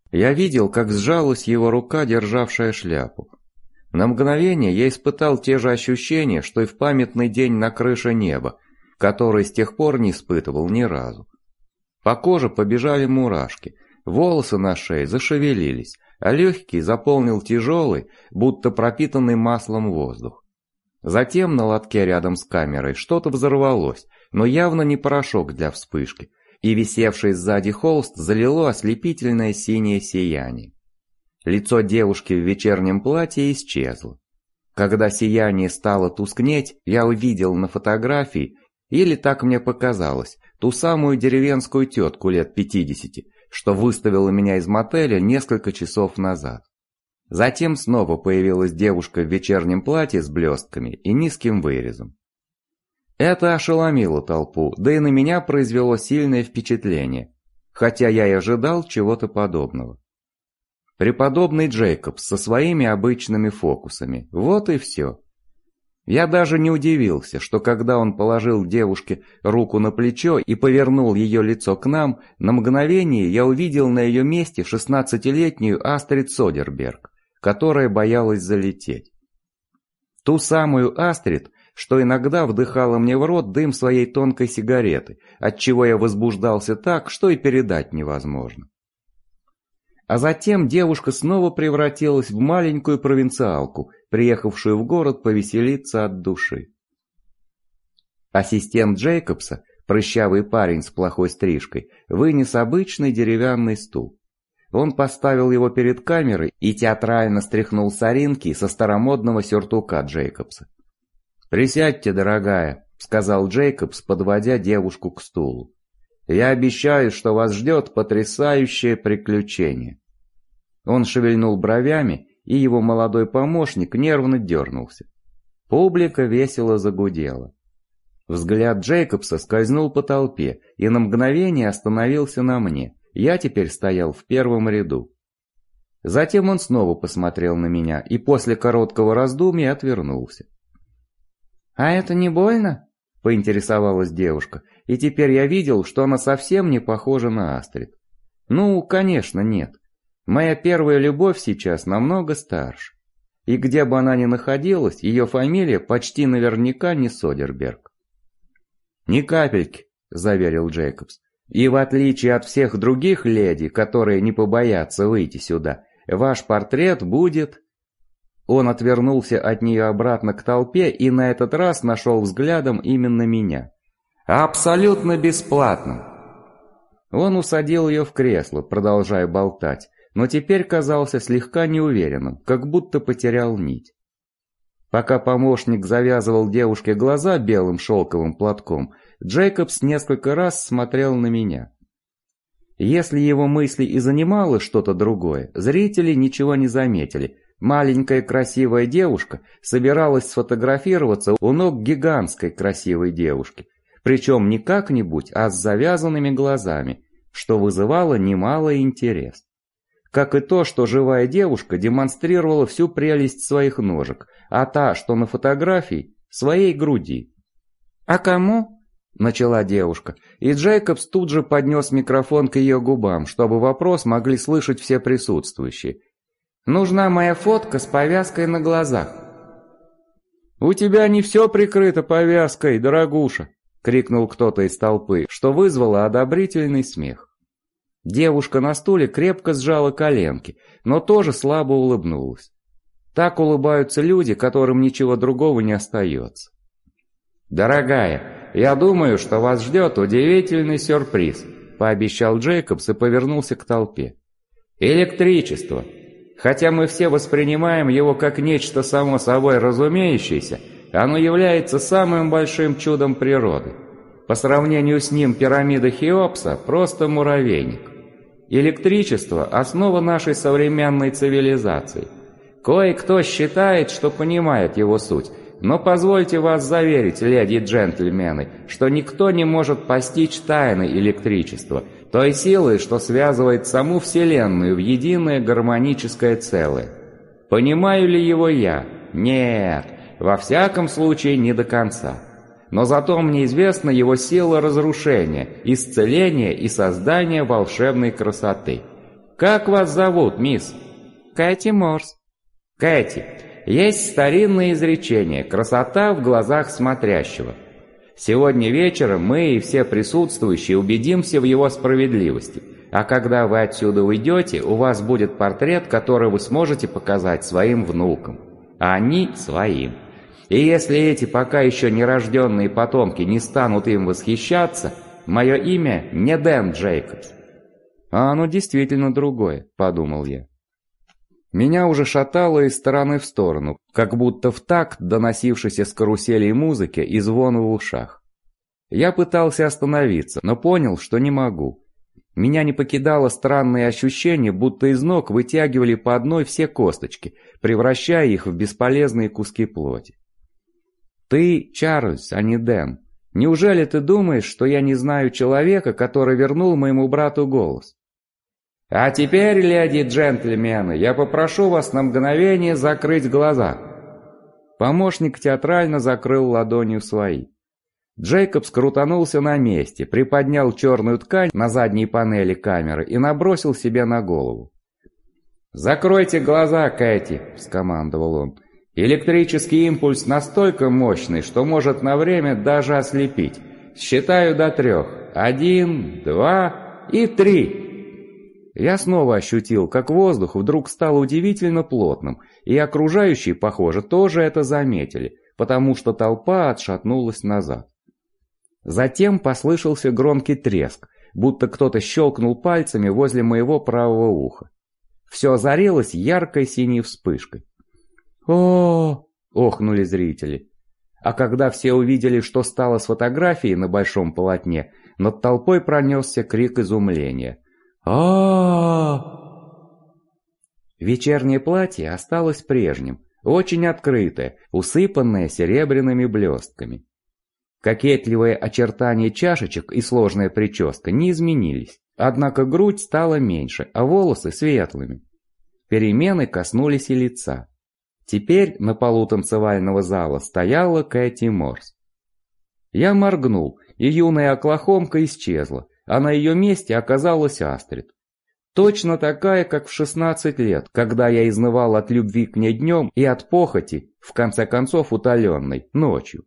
Я видел, как сжалась его рука, державшая шляпу. На мгновение я испытал те же ощущения, что и в памятный день на крыше неба, который с тех пор не испытывал ни разу. По коже побежали мурашки, волосы на шее зашевелились, а легкий заполнил тяжелый, будто пропитанный маслом воздух. Затем на лотке рядом с камерой что-то взорвалось, но явно не порошок для вспышки, и висевший сзади холст залило ослепительное синее сияние. Лицо девушки в вечернем платье исчезло. Когда сияние стало тускнеть, я увидел на фотографии, или так мне показалось, ту самую деревенскую тетку лет 50, что выставила меня из мотеля несколько часов назад. Затем снова появилась девушка в вечернем платье с блестками и низким вырезом. Это ошеломило толпу, да и на меня произвело сильное впечатление, хотя я и ожидал чего-то подобного. Преподобный Джейкобс со своими обычными фокусами, вот и все. Я даже не удивился, что когда он положил девушке руку на плечо и повернул ее лицо к нам, на мгновение я увидел на ее месте 16-летнюю Астрид Содерберг, которая боялась залететь. Ту самую Астрид, что иногда вдыхала мне в рот дым своей тонкой сигареты, отчего я возбуждался так, что и передать невозможно. А затем девушка снова превратилась в маленькую провинциалку, приехавшую в город повеселиться от души. Ассистент Джейкобса, прыщавый парень с плохой стрижкой, вынес обычный деревянный стул. Он поставил его перед камерой и театрально стряхнул соринки со старомодного сюртука Джейкобса. «Присядьте, дорогая», — сказал Джейкобс, подводя девушку к стулу. «Я обещаю, что вас ждет потрясающее приключение». Он шевельнул бровями, и его молодой помощник нервно дернулся. Публика весело загудела. Взгляд Джейкобса скользнул по толпе и на мгновение остановился на мне. Я теперь стоял в первом ряду. Затем он снова посмотрел на меня и после короткого раздумья отвернулся. «А это не больно?» — поинтересовалась девушка, и теперь я видел, что она совсем не похожа на Астрид. Ну, конечно, нет. Моя первая любовь сейчас намного старше. И где бы она ни находилась, ее фамилия почти наверняка не Содерберг. «Ни капельки», — заверил Джейкобс. «И в отличие от всех других леди, которые не побоятся выйти сюда, ваш портрет будет...» Он отвернулся от нее обратно к толпе и на этот раз нашел взглядом именно меня. «Абсолютно бесплатно!» Он усадил ее в кресло, продолжая болтать, но теперь казался слегка неуверенным, как будто потерял нить. Пока помощник завязывал девушке глаза белым шелковым платком, Джейкобс несколько раз смотрел на меня. Если его мысли и занимало что-то другое, зрители ничего не заметили. Маленькая красивая девушка собиралась сфотографироваться у ног гигантской красивой девушки, причем не как-нибудь, а с завязанными глазами, что вызывало немалый интерес. Как и то, что живая девушка демонстрировала всю прелесть своих ножек, а та, что на фотографии, своей груди. «А кому?» — начала девушка, и Джейкобс тут же поднес микрофон к ее губам, чтобы вопрос могли слышать все присутствующие. «Нужна моя фотка с повязкой на глазах». «У тебя не все прикрыто повязкой, дорогуша!» — крикнул кто-то из толпы, что вызвало одобрительный смех. Девушка на стуле крепко сжала коленки, но тоже слабо улыбнулась. Так улыбаются люди, которым ничего другого не остается. «Дорогая, я думаю, что вас ждет удивительный сюрприз», — пообещал Джейкобс и повернулся к толпе. «Электричество. Хотя мы все воспринимаем его как нечто само собой разумеющееся, оно является самым большим чудом природы. По сравнению с ним пирамида Хеопса – просто муравейник. Электричество – основа нашей современной цивилизации. Кое-кто считает, что понимает его суть, но позвольте вас заверить, леди и джентльмены, что никто не может постичь тайны электричества, той силы, что связывает саму Вселенную в единое гармоническое целое. Понимаю ли его я? Нет, во всяком случае не до конца. Но зато мне известна его сила разрушения, исцеления и создания волшебной красоты. «Как вас зовут, мисс?» Кэти Морс. «Кэти, есть старинное изречение «красота в глазах смотрящего». Сегодня вечером мы и все присутствующие убедимся в его справедливости, а когда вы отсюда уйдете, у вас будет портрет, который вы сможете показать своим внукам, а они своим. И если эти пока еще нерожденные потомки не станут им восхищаться, мое имя не Дэн Джейкобс». «А оно действительно другое», — подумал я. Меня уже шатало из стороны в сторону, как будто в такт доносившейся с каруселей музыки и звона в ушах. Я пытался остановиться, но понял, что не могу. Меня не покидало странное ощущение, будто из ног вытягивали по одной все косточки, превращая их в бесполезные куски плоти. «Ты Чарльз, а не Дэн. Неужели ты думаешь, что я не знаю человека, который вернул моему брату голос?» «А теперь, леди и джентльмены, я попрошу вас на мгновение закрыть глаза». Помощник театрально закрыл ладонью свои. Джейкобс крутанулся на месте, приподнял черную ткань на задней панели камеры и набросил себе на голову. «Закройте глаза, Кэти», — скомандовал он. «Электрический импульс настолько мощный, что может на время даже ослепить. Считаю до 3. 1, 2 и 3». Я снова ощутил, как воздух вдруг стал удивительно плотным, и окружающие, похоже, тоже это заметили, потому что толпа отшатнулась назад. Затем послышался громкий треск, будто кто-то щелкнул пальцами возле моего правого уха. Все озарилось яркой синей вспышкой. «О!» — охнули зрители. А когда все увидели, что стало с фотографией на большом полотне, над толпой пронесся крик изумления. Вечернее платье осталось прежним, очень открытое, усыпанное серебряными блестками. Кокетливые очертания чашечек и сложная прическа не изменились, однако грудь стала меньше, а волосы светлыми. Перемены коснулись и лица. Теперь на полу танцевального зала стояла Кэти Морс. Я моргнул, и юная оклахомка исчезла, а на ее месте оказалась Астрид. Точно такая, как в 16 лет, когда я изнывал от любви к ней днем и от похоти, в конце концов утоленной, ночью.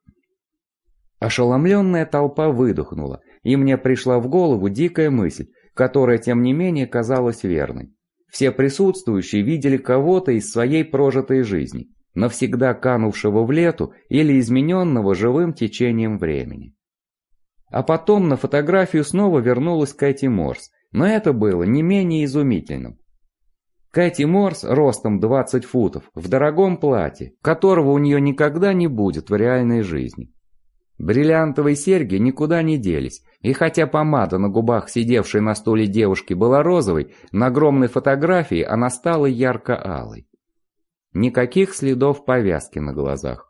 Ошеломленная толпа выдохнула, и мне пришла в голову дикая мысль, которая, тем не менее, казалась верной. Все присутствующие видели кого-то из своей прожитой жизни, навсегда канувшего в лету или измененного живым течением времени. А потом на фотографию снова вернулась Кэти Морс, но это было не менее изумительным. Кэти Морс ростом 20 футов, в дорогом платье, которого у нее никогда не будет в реальной жизни. Бриллиантовые серьги никуда не делись, и хотя помада на губах сидевшей на стуле девушки была розовой, на огромной фотографии она стала ярко-алой. Никаких следов повязки на глазах.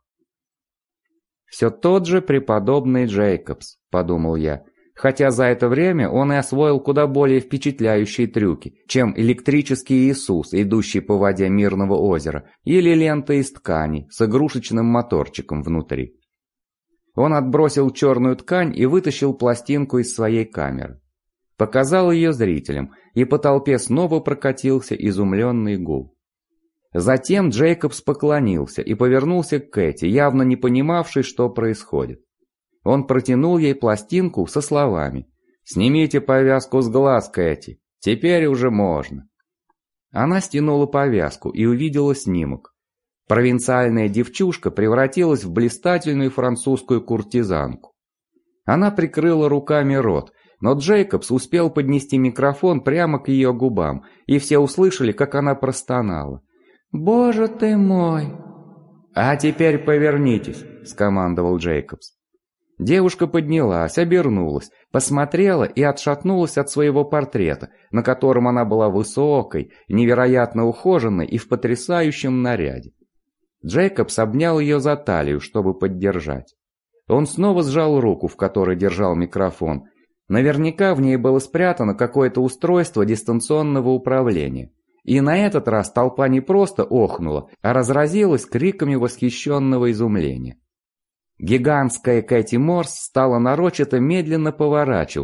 «Все тот же преподобный Джейкобс», — подумал я, хотя за это время он и освоил куда более впечатляющие трюки, чем электрический Иисус, идущий по воде мирного озера, или лента из ткани с игрушечным моторчиком внутри. Он отбросил черную ткань и вытащил пластинку из своей камеры. Показал ее зрителям, и по толпе снова прокатился изумленный гул. Затем Джейкобс поклонился и повернулся к Кэти, явно не понимавшей, что происходит. Он протянул ей пластинку со словами: «Снимите повязку с глаз, Кэти, теперь уже можно». Она стянула повязку и увидела снимок. Провинциальная девчушка превратилась в блистательную французскую куртизанку. Она прикрыла руками рот, но Джейкобс успел поднести микрофон прямо к ее губам, и все услышали, как она простонала: «Боже ты мой!» «А теперь повернитесь», — скомандовал Джейкобс. Девушка поднялась, обернулась, посмотрела и отшатнулась от своего портрета, на котором она была высокой, невероятно ухоженной и в потрясающем наряде. Джейкобс обнял ее за талию, чтобы поддержать. Он снова сжал руку, в которой держал микрофон. Наверняка в ней было спрятано какое-то устройство дистанционного управления. И на этот раз толпа не просто охнула, а разразилась криками восхищенного изумления. Гигантская Кэти Морс стала нарочито медленно поворачиваться,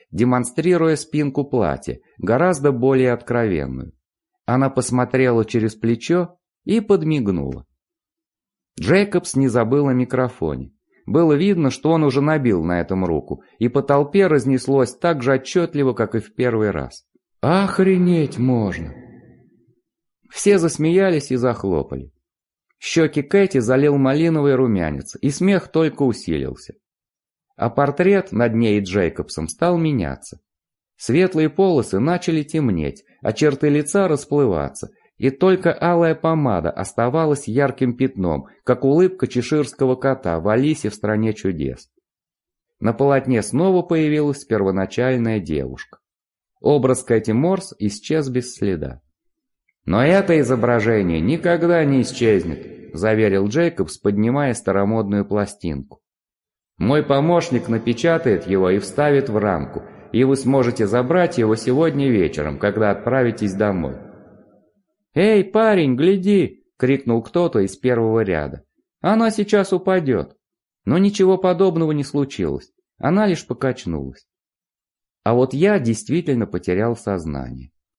демонстрируя спинку платья, гораздо более откровенную. Она посмотрела через плечо и подмигнула. Джейкобс не забыл о микрофоне. Было видно, что он уже набил на этом руку, и по толпе разнеслось так же отчетливо, как и в первый раз. «Охренеть можно!» Все засмеялись и захлопали. Щеки Кэти залил малиновый румянец, и смех только усилился. А портрет над ней и Джейкобсом стал меняться. Светлые полосы начали темнеть, а черты лица расплываться, и только алая помада оставалась ярким пятном, как улыбка чеширского кота в «Алисе в стране чудес». На полотне снова появилась первоначальная девушка. Образ Кэти Морс исчез без следа. «Но это изображение никогда не исчезнет», — заверил Джейкобс, поднимая старомодную пластинку. «Мой помощник напечатает его и вставит в рамку, и вы сможете забрать его сегодня вечером, когда отправитесь домой». «Эй, парень, гляди!» — крикнул кто-то из первого ряда. «Она сейчас упадет». Но ничего подобного не случилось, она лишь покачнулась. А вот я действительно потерял сознание.